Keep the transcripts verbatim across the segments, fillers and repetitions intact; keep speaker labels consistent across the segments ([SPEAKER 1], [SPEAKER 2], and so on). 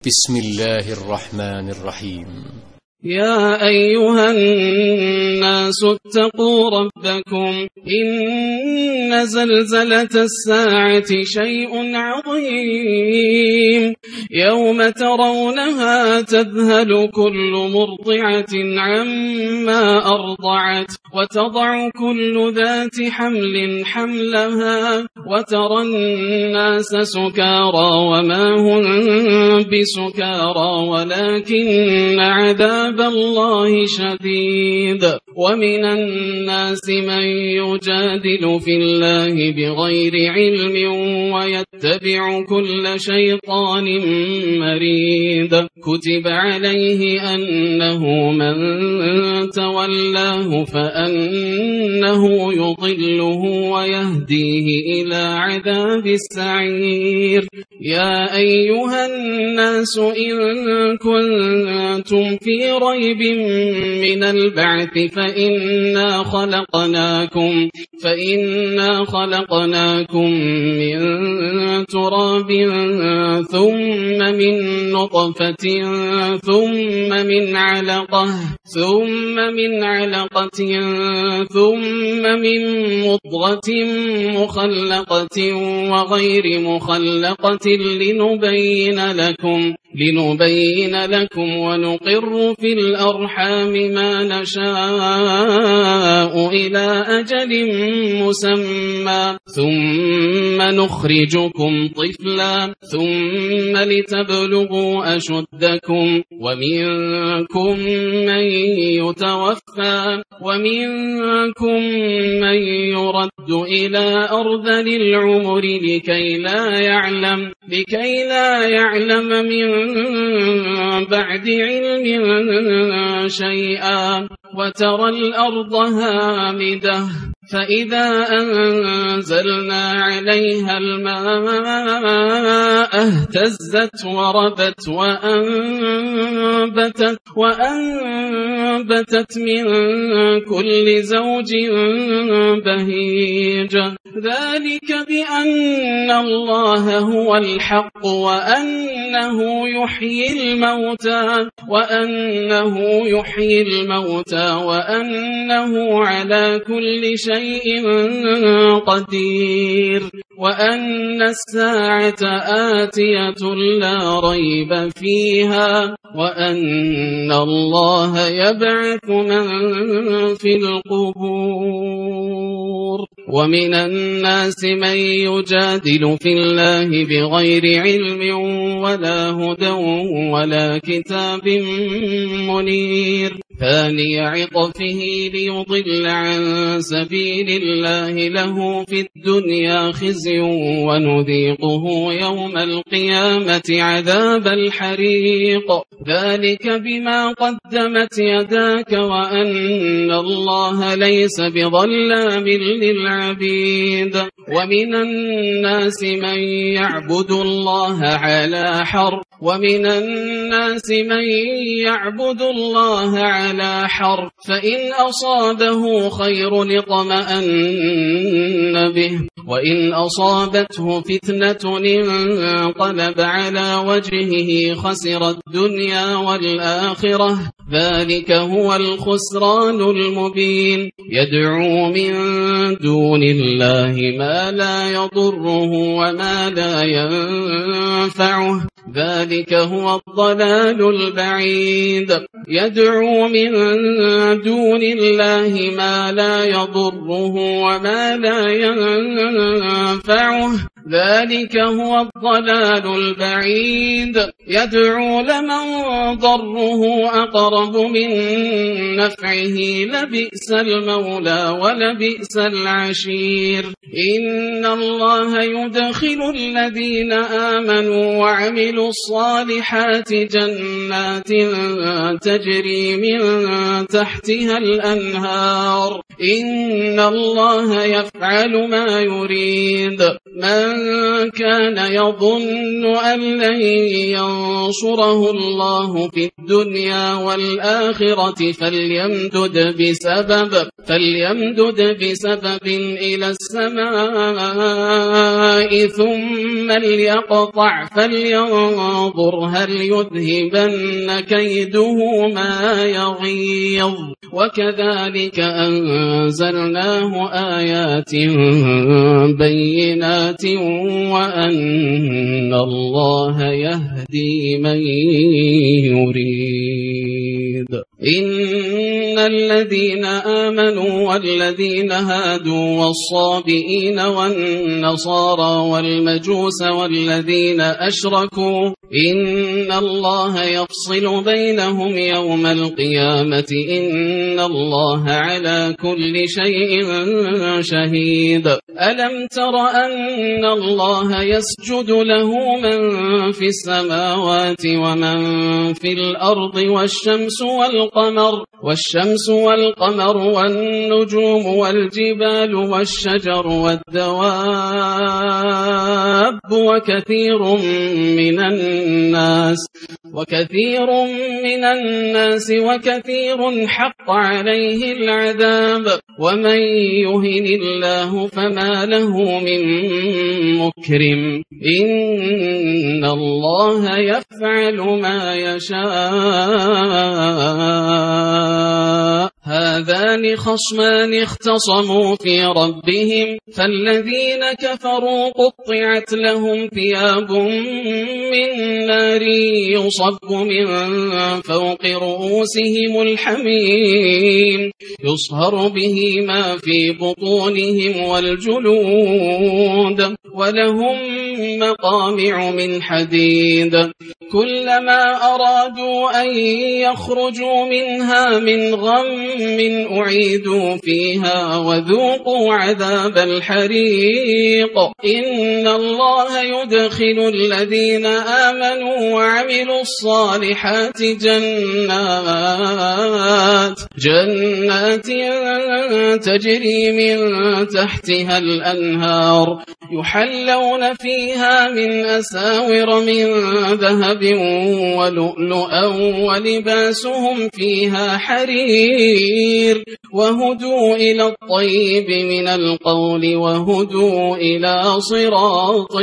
[SPEAKER 1] بسم الله الرحمن الرحيم.
[SPEAKER 2] يا أيها الناس اتقوا ربكم إن زلزلة الساعة شيء عظيم يوم ترونها تذهل كل مرضعة عما أرضعت وتضع كل ذات حمل حملها وترى الناس سكارى وما هم بسكارى ولكن عذاب الله شديد. ومن الناس من يجادل في الله بغير علم ويتبع كل شيطان مريد. كتب عليه أنه من تولاه فأنه يضله ويهديه إلى عذاب السعير. يا أيها الناس إن كنتم في ريب من البعث فإنا خلقناكم فإنا خلقناكم من تراب ثم من نطفة ثم من علقة ثم من علقة ثم من مضغة مخلقة وغير مخلقة لنبين لكم لنبين لكم ونقر في الأرحام ما نشاء إلى أجل مسمى ثم نخرجكم طفلا ثم لتبلغوا أشدكم ومنكم من يتوفى ومنكم من يرد إلى أرذل العمر لكي لا يعلم لكي لا يعلم من بعد علم شيئا. وترى الأرض هامدة فإذا أنزلنا عليها الماء اهتزت وربت وأنبتت, وأنبتت من كل زوج بهيج. ذلك بأن الله هو الحق وأنه يحيي الموتى وأنه يحيي الموتى وأنه على كل شيء قدير وأن الساعة آتية لا ريب فيها وأن الله يبعث من في القبور. ومن الناس من يجادل في الله بغير علم ولا هدى ولا كتاب منير. ثاني عطفه ليضل عن سبيل الله له في الدنيا خزي ونذيقه يوم القيامة عذاب الحريق. ذلك بما قدمت يداك وأن الله ليس بظلام للعبيد. ومن الناس من يعبد الله على حرف ومن الناس من يعبد الله على حرف فإن أصابه خير اطمأن به وإن أصابته فتنة انقلب على وجهه خسر الدنيا والآخرة. ذلك هو الخسران المبين. يدعو من دون الله ما لا يضره وما لا ينفعه. ذلك هو الضلال البعيد. يدعو من دون الله ما لا يضره وما لا ينفعه. ذلك هو الضلال البعيد. يدعو لمن ضره أقرب من نفعه لبئس المولى ولبئس العشير. إن الله يدخل الذين آمنوا وعملوا الصالحات جنات تجري من تحتها الأنهار. إن الله يفعل ما يريد. من من كان يظن أن لن ينصره الله في الدنيا والآخرة فليمدد بسبب فليمدد بسبب إلى السماء ثم ليقطع فلينظر هل يذهبن كيده ما يغيظ وكذلك أنزلناه آيات بينات وأن الله يهدي من يريد. إن الذين آمنوا والذين هادوا والصابئين والنصارى والمجوس والذين أشركوا إن الله يفصل بينهم يوم القيامة إن الله على كل شيء شهيد. ألم تر أن الله يسجد له من في السماوات ومن في الأرض والشمس والقمر والشمس والقمر والنجوم والجبال والشجر والدواب وكثير من الناس وكثير من الناس وكثير حق عليه العذاب ومن يهن الله فما له من مكرم إن الله يفعل ما يشاء. هذان خصمان اختصموا في ربهم فالذين كفروا قطعت لهم ثياب من نار يصب من فوق رؤوسهم الحميم يصهر به ما في بطونهم والجلود ولهم مقامع من حديد كلما أرادوا أن يخرجوا منها من غم أعيدوا فيها وذوقوا عذاب الحريق. إن الله يدخل الذين آمنوا وعملوا الصالحات جنات جنات تجري من تحتها الأنهار يحلون فيها من أساور من ذهب ولؤلؤا ولباسهم فيها حرير وهدوا إلى الطيب من القول وهدوا إلى صراط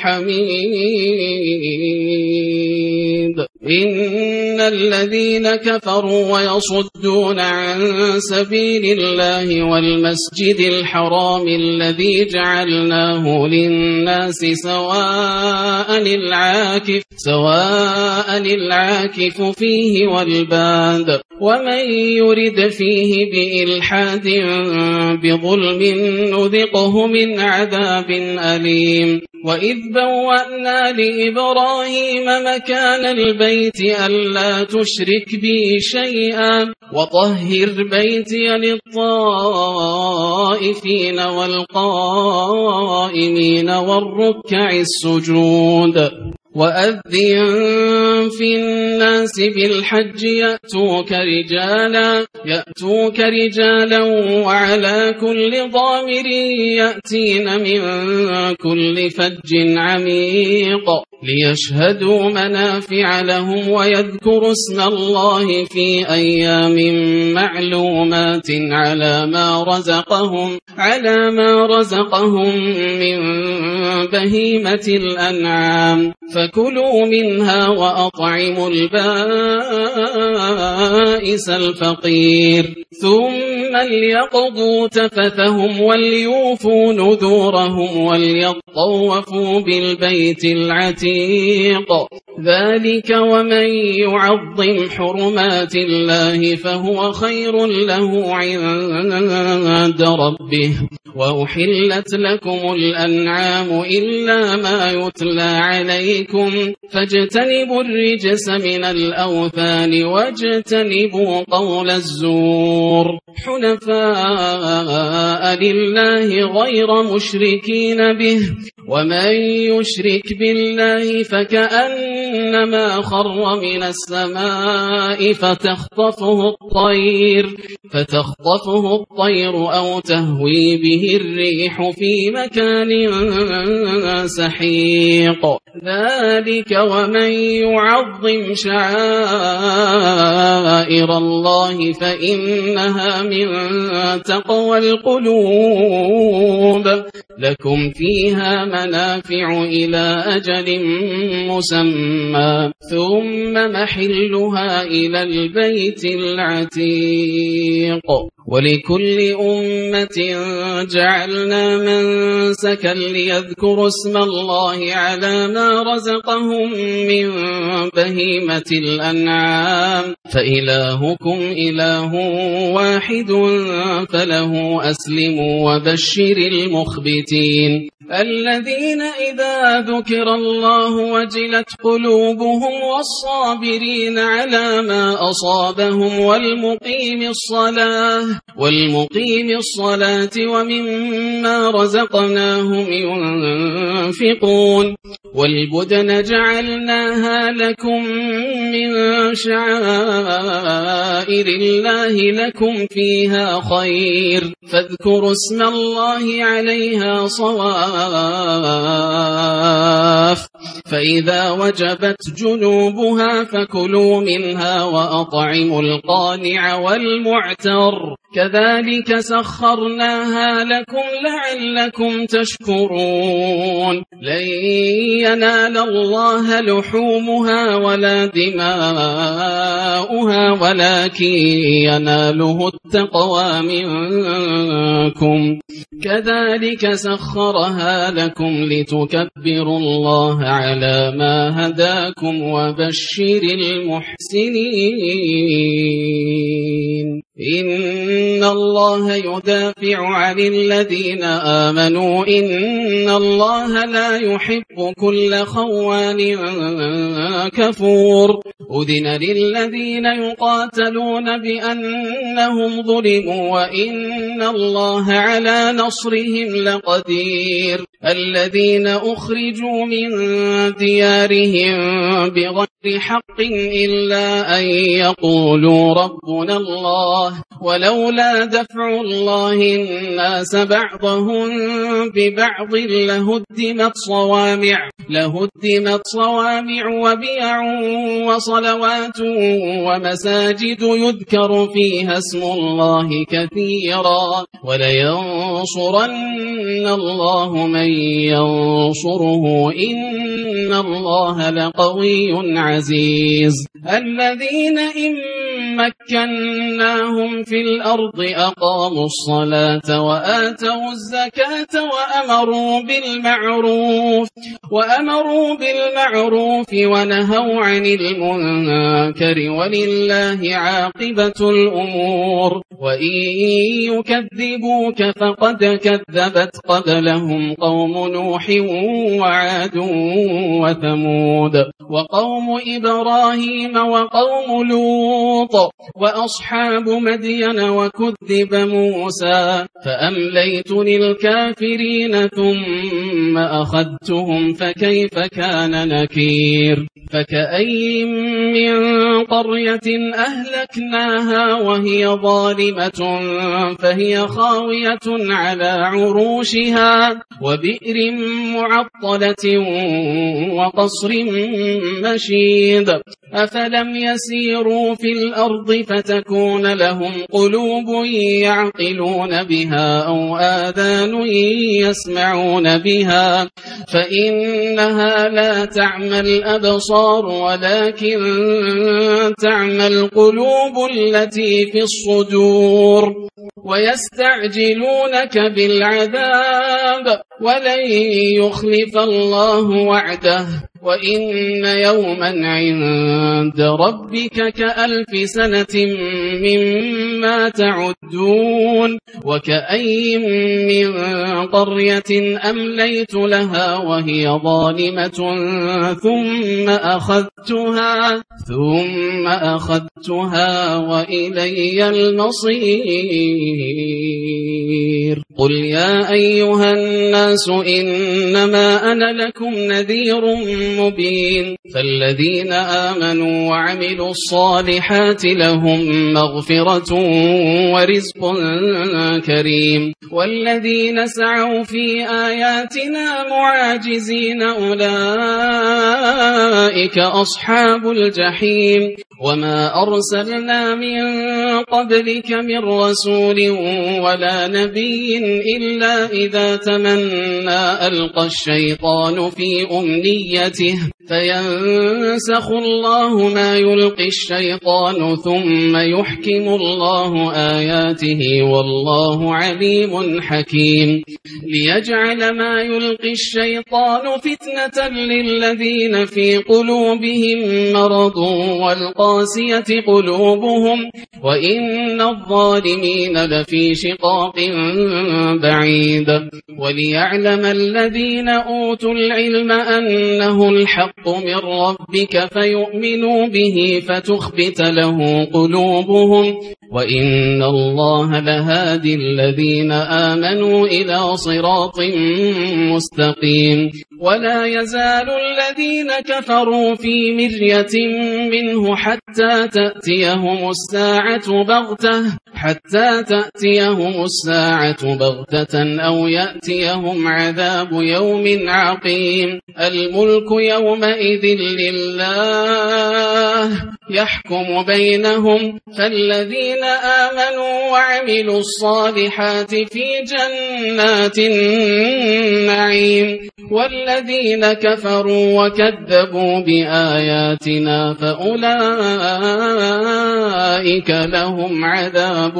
[SPEAKER 2] الحميد. إن الذين كفروا ويصدون عن سبيل الله والمسجد الحرام الذي جعلناه للناس سواء العاكف سواء العاكف فيه والباد ومن يرد فيه بإلحاد بظلم نذقه من عذاب أليم. وإذ بوأنا لإبراهيم مكان البيت ألا تشرك بي شيئا وطهر بيتي للطائفين والقائمين والركع السجود. وأذن في الناس بالحج يأتوك رجالا يأتوك رجالا وعلى كل ضامر يأتين من كل فج عميق ليشهدوا منافع لهم ويذكروا اسم الله في أيام معلومات على ما رزقهم على ما رزقهم من بهيمة الأنعام فكلوا منها وأطعموا البائس الفقير ثم ليقضوا تفثهم وليوفوا نذورهم وليطوفوا بالبيت العتيق. ذلك ومن يعظم حرمات الله فهو خير له عند ربه. وأحلت لكم الأنعام إلا ما يتلى عليكم فاجتنبوا الرجس من الأوثان واجتنبوا قول الزور حنفاء لله غير مشركين به ومن يشرك بالله فكأنما خر من السماء فتخطفه الطير فتخطفه الطير أو تهوي به الريح في مكان سحيق ذلك ومن يعظم شعائر الله فإنها من تقوى القلوب لكم فيها منافع إلى أجل مسمى ثم محلها إلى البيت العتيق ولكل أمة جعلنا منسكا ليذكروا اسم الله على ما رزقهم من بهيمة الأنعام فإلهكم إله واحد فله أسلموا وبشر المخبتين الذين إذا ذكر الله وجلت قلوبهم والصابرين على ما أصابهم والمقيم الصلاة والمقيم الصلاة وممما رزقناهم ينفقون والبدن جعلناها لكم من شعائر الله لكم فيها خير فاذكروا اسم الله عليها صواف فإذا وجبت جنوبها فكلوا منها وأطعموا القانع والمعتر كذلك سخرناها لكم لعلكم تشكرون لن ينال الله لحومها ولا دماؤها ولكن يناله التقوى منكم كذلك سخرها لكم لتكبروا الله على ما هداكم وبشر المحسنين إن الله يدافع عن الذين آمنوا إن الله لا يحب كل خوان كفور أذن للذين يقاتلون بأنهم ظلموا وإن الله على نصرهم لقدير الذين أخرجوا من ديارهم بغير حق إلا أن يقولوا ربنا الله ولولا دفع الله الناس بعضهم ببعض لهدمت صوامع لهدمت صوامع وبيع وصلوات ومساجد يذكر فيها اسم الله كثيرا ولينصرن الله من ينصره إن الله لقوي عزيز الذين إن مكناهم في الأرض أقاموا الصلاة وآتوا الزكاة وأمروا بالمعروف وأمروا بالمعروف ونهوا عن المنكر ولله عاقبة الأمور وإن يكذبوك فقد كذبت قبلهم قوم نوح وعاد وثمود وقوم إبراهيم وقوم لوط وأصحاب مدين وكذب موسى فأمليت للكافرين ثم أخذتهم فكيف كان نكير فكأي من قرية أهلكناها وهي ظالمة فهي خاوية على عروشها وبئر معطلة وقصر مشيد أفلم يسيروا في الأرض فتكون لهم قلوب يعقلون بها أو آذان يسمعون بها فإنها لا تعمى الأبصار ولكن تعمى القلوب التي في الصدور ويستعجلونك بالعذاب ولن يخلف الله وعده وإن يوما عند ربك كألف سنة مما تعدون وكأي من قرية أمليت لها وهي ظالمة ثم أخذتها ثم أخذتها وإلي المصير قل يا أيها الناس إنما أنا لكم نذير مبين فالذين آمنوا وعملوا الصالحات لهم مغفرة ورزق كريم والذين سعوا في آياتنا معاجزين أولئك أصحاب الجحيم وما أرسلنا من قبلك من رسول ولا نبي إلا إذا تمنى ألقى الشيطان في أمنيته فينسخ الله ما يلقي الشيطان ثم يحكم الله آياته والله عليم حكيم ليجعل ما يلقي الشيطان فتنة للذين في قلوبهم مرض والقاسية قلوبهم وإن الظالمين لفي شقاق بعيد وليعلم الذين أوتوا العلم أنه الحق من ربك فيؤمنوا به فتخبت له قلوبهم وإن الله لهادي الذين آمنوا إلى صراط مستقيم ولا يزال الذين كفروا في مرية منه حتى تأتيهم الساعة بغتة حتى تأتيهم الساعة بغتة أو يأتيهم عذاب يوم عقيم الملك يومئذ لله يحكم بينهم فالذين آمنوا وعملوا الصالحات في جنات النعيم والذين كفروا وكذبوا بآياتنا فأولئك لهم عذاب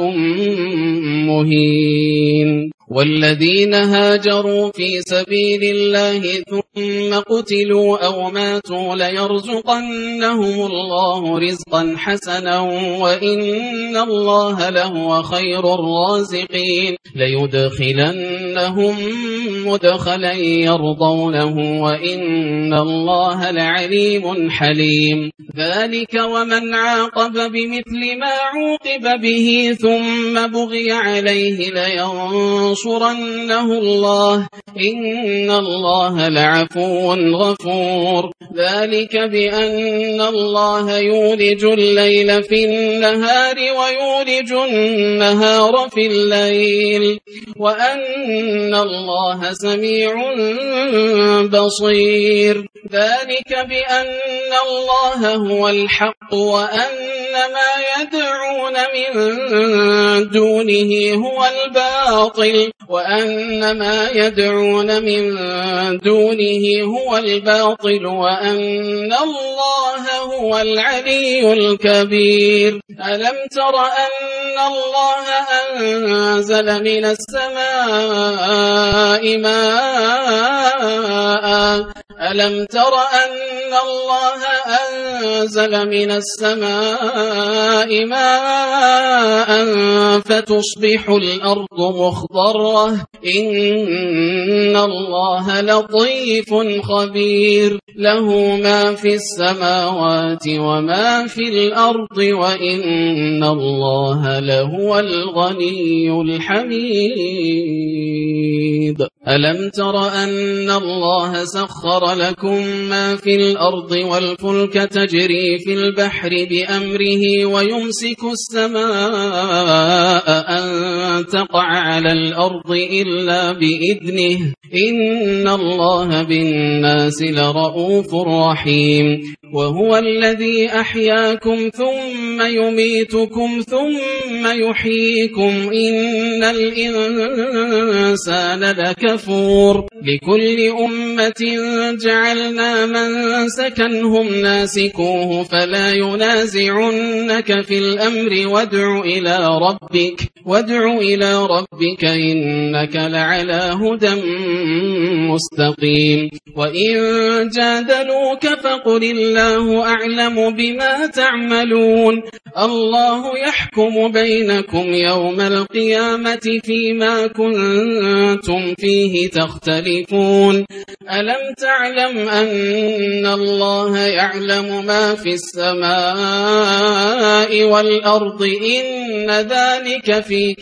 [SPEAKER 2] مهين والذين هاجروا في سبيل الله ثم قتلوا أو ماتوا ليرزقنهم الله رزقا حسنا وإن الله لهو خير الرازقين ليدخلنهم مدخلا يرضونه وإن الله لعليم حليم ذلك ومن عاقب بمثل ما عوقب به ثم بغي عليه لينصرنه الله إن الله لعفو غفور ذلك بأن الله يولج الليل في النهار ويولج النهار في الليل وأن الله سميع بصير ذلك بأن الله هو الحق وأن ما يدعون من دونه هو الباطل وأن ما يدعون من دونه هو الباطل وأن الله هو العلي الكبير ألم تر أن الله أنزل من السماء ماء ألم تر أن الله أنزل من السماء ماء فتصبح الأرض مخضرة إن الله لطيف خبير له ما في السماوات وما في الأرض وإن الله لهو الغني الحميد ألم تر أن الله سخر لكم ما في الأرض والفلك تجري في البحر بأمره ويمسك السماء أن تقع على الأرض إلا بإذنه إن الله بالناس لرؤوف رحيم وهو الذي أحياكم ثم يميتكم ثم يحييكم إن الإنسان لكفور لكل أمة جعلنا منسكا هم ناسكوه فلا ينازعنك في الأمر وادع إلى ربك وادع إلى ربك إنك لعلى هدى مستقيم وإن جادلوك فقل الله أعلم بما تعملون الله يحكم بينكم يوم القيامة فيما كنتم فيه تختلفون ألم تعلم أن الله يعلم ما في السماء والأرض إن ذلك في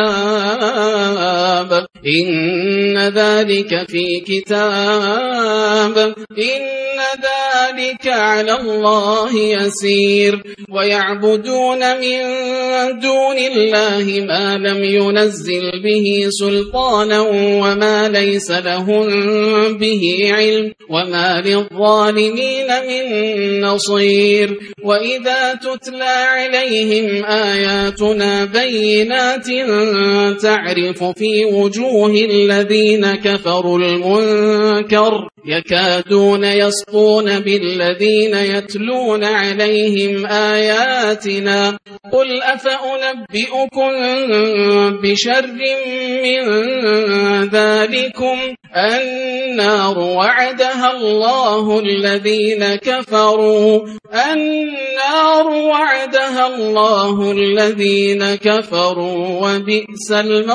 [SPEAKER 2] كتاب إن ذلك في كتاب إن ذلك على الله يسير ويعبدون من دون الله ما لم ينزل به سلطانا وما ليس لهم به علم وما للظالمين من نصير وإذا تتلى عليهم آياتنا بينات تعرف في وجوه الذين كفروا المنكر يكادون يسطون بالذين يتلون عليهم آياتنا قل أفأنبئكم بشر من ذلكم النار وعدها الله الذين كفروا النار وعدها الله الذين كفروا وبئس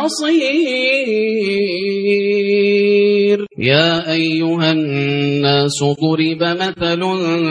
[SPEAKER 2] المصير يا أيها الناس ضرب مثل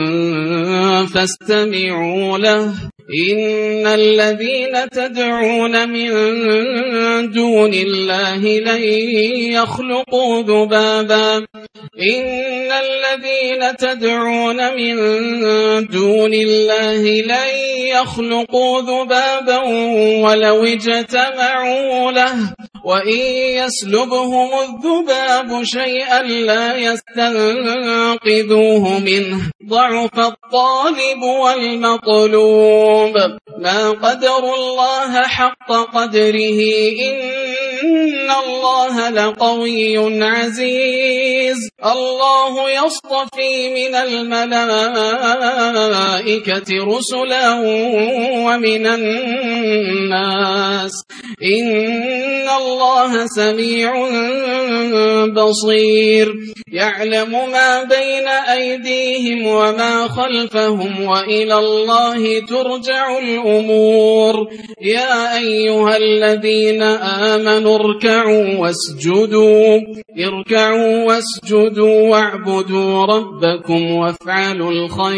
[SPEAKER 2] فاستمعوا له إن الذين تدعون من دون الله لن يخلقوا ذبابا إن الذين تدعون من دون الله لن يخلقوا ذبابا ولو اجتمعوا له وإن يسلبهم الذباب شيئا لا يستنقذوه منه ضعف الطالب والمطلوب ما قدروا الله حق قدره إن الله لقوي عزيز الله يصطفي من الملائكة رسلا ومن الناس إن الله سميع بصير يعلم ما بين أيديهم وما خلفهم وإلى الله ترجع الأمور يا أيها الذين آمنوا اركعوا واسجدوا اركعوا واسجدوا واعبدوا ربكم وافعلوا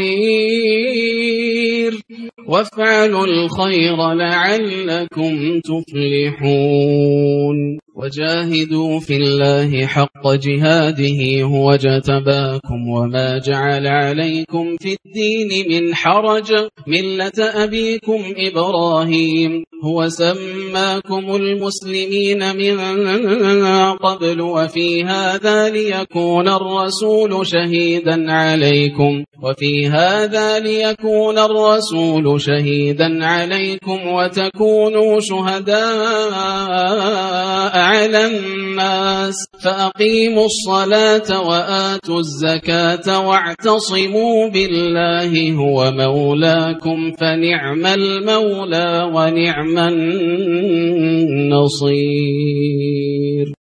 [SPEAKER 2] الخير وافعلوا الخير لعلكم تفلحون وجاهدوا في الله حق جهاده هو اجتباكم وما جعل عليكم في الدين من حرج ملة أبيكم إبراهيم هو سماكم المسلمين من قبل وفي هذا ليكون الرسول شهيدا عليكم وفي هذا ليكون الرسول شهيدا عليكم وتكونوا شهداء على الناس فأقيموا الصلاة وآتوا الزكاة واعتصموا بالله هو مولاكم فنعم المولى ونعم النصير.